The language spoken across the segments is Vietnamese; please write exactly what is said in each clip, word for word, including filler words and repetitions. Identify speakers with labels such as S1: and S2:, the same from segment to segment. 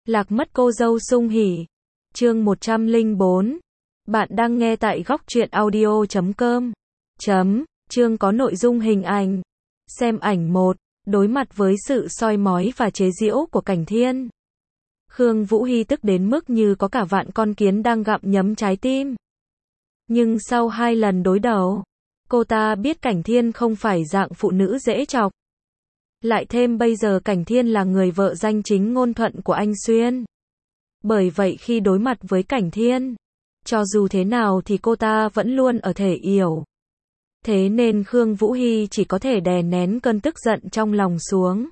S1: Lạc mất cô dâu Sung Hỉ. Chương một trăm lẻ bốn. Bạn đang nghe tại góc truyện audio chấm com. Chấm, chương có nội dung hình ảnh. Xem ảnh một. Đối mặt với sự soi mói và chế giễu của Cảnh Thiên, Khương Vũ Hi tức đến mức như có cả vạn con kiến đang gặm nhấm trái tim. Nhưng sau hai lần đối đầu, cô ta biết Cảnh Thiên không phải dạng phụ nữ dễ chọc. Lại thêm bây giờ Cảnh Thiên là người vợ danh chính ngôn thuận của anh Xuyên. Bởi vậy khi đối mặt với Cảnh Thiên, cho dù thế nào thì cô ta vẫn luôn ở thể yểu. Thế nên Khương Vũ Hi chỉ có thể đè nén cơn tức giận trong lòng xuống.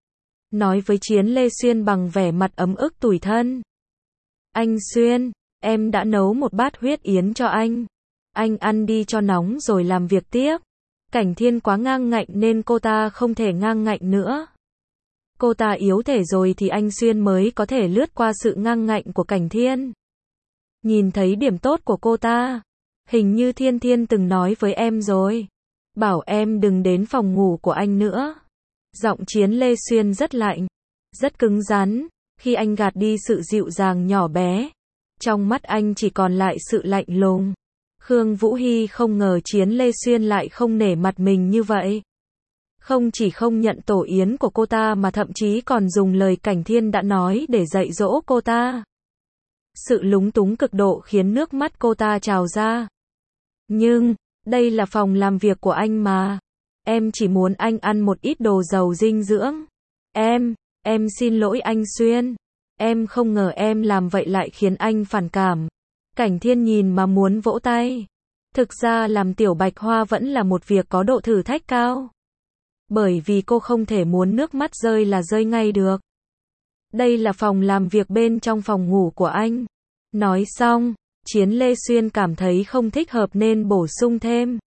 S1: Nói với Chiến Lê Xuyên bằng vẻ mặt ấm ức tủi thân. Anh Xuyên, em đã nấu một bát huyết yến cho anh. Anh ăn đi cho nóng rồi làm việc tiếp. Cảnh Thiên quá ngang ngạnh nên cô ta không thể ngang ngạnh nữa. Cô ta yếu thể rồi thì anh Xuyên mới có thể lướt qua sự ngang ngạnh của Cảnh Thiên. Nhìn thấy điểm tốt của cô ta. Hình như Thiên Thiên từng nói với em rồi. Bảo em đừng đến phòng ngủ của anh nữa. Giọng Chiến Lê Xuyên rất lạnh, rất cứng rắn. Khi anh gạt đi sự dịu dàng nhỏ bé, trong mắt anh chỉ còn lại sự lạnh lùng. Khương Vũ Hi không ngờ Chiến Lê Xuyên lại không nể mặt mình như vậy. Không chỉ không nhận tổ yến của cô ta mà thậm chí còn dùng lời Cảnh Thiên đã nói để dạy dỗ cô ta. Sự lúng túng cực độ khiến nước mắt cô ta trào ra. Nhưng, đây là phòng làm việc của anh mà. Em chỉ muốn anh ăn một ít đồ giàu dinh dưỡng. Em, em xin lỗi anh Xuyên. Em không ngờ em làm vậy lại khiến anh phản cảm. Cảnh Thiên nhìn mà muốn vỗ tay. Thực ra làm tiểu bạch hoa vẫn là một việc có độ thử thách cao. Bởi vì cô không thể muốn nước mắt rơi là rơi ngay được. Đây là phòng làm việc bên trong phòng ngủ của anh. Nói xong, Chiến Lê Xuyên cảm thấy không thích hợp nên bổ sung thêm.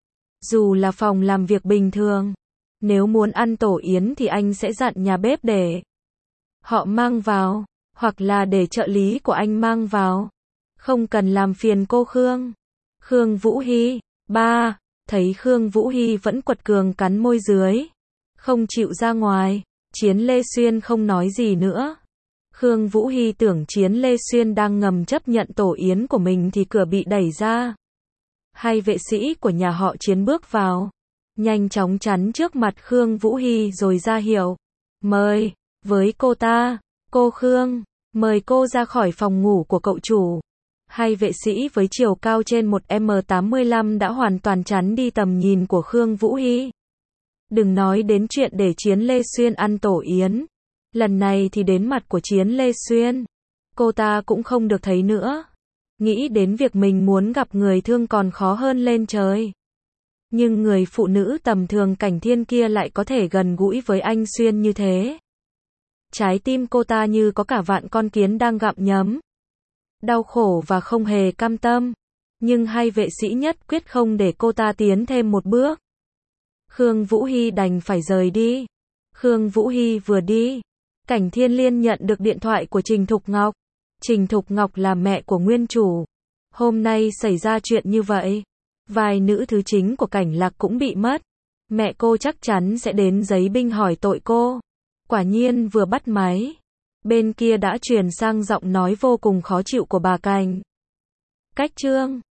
S1: Dù là phòng làm việc bình thường, nếu muốn ăn tổ yến thì anh sẽ dặn nhà bếp để họ mang vào, hoặc là để trợ lý của anh mang vào. Không cần làm phiền cô Khương. Khương Vũ Hi. Ba. Thấy Khương Vũ Hi vẫn quật cường cắn môi dưới, không chịu ra ngoài, Chiến Lê Xuyên không nói gì nữa. Khương Vũ Hi tưởng Chiến Lê Xuyên đang ngầm chấp nhận tổ yến của mình thì cửa bị đẩy ra. Hai vệ sĩ của nhà họ Chiến bước vào, nhanh chóng chắn trước mặt Khương Vũ Hi rồi ra hiệu. Mời, với cô ta, cô Khương, mời cô ra khỏi phòng ngủ của cậu chủ. Hai vệ sĩ với chiều cao trên một mét tám mươi lăm đã hoàn toàn chắn đi tầm nhìn của Khương Vũ Hi. Đừng nói đến chuyện để Chiến Lê Xuyên ăn tổ yến. Lần này thì đến mặt của Chiến Lê Xuyên, cô ta cũng không được thấy nữa. Nghĩ đến việc mình muốn gặp người thương còn khó hơn lên trời. Nhưng người phụ nữ tầm thường Cảnh Thiên kia lại có thể gần gũi với anh Xuyên như thế. Trái tim cô ta như có cả vạn con kiến đang gặm nhấm. Đau khổ và không hề cam tâm. Nhưng hai vệ sĩ nhất quyết không để cô ta tiến thêm một bước. Khương Vũ Hi đành phải rời đi. Khương Vũ Hi vừa đi, Cảnh Thiên liên nhận được điện thoại của Trình Thục Ngọc. Trình Thục Ngọc là mẹ của nguyên chủ. Hôm nay xảy ra chuyện như vậy, vài nữ thứ chính của Cảnh Lạc cũng bị mất. Mẹ cô chắc chắn sẽ đến giấy binh hỏi tội cô. Quả nhiên vừa bắt máy, bên kia đã truyền sang giọng nói vô cùng khó chịu của bà Cảnh. Cách Trương,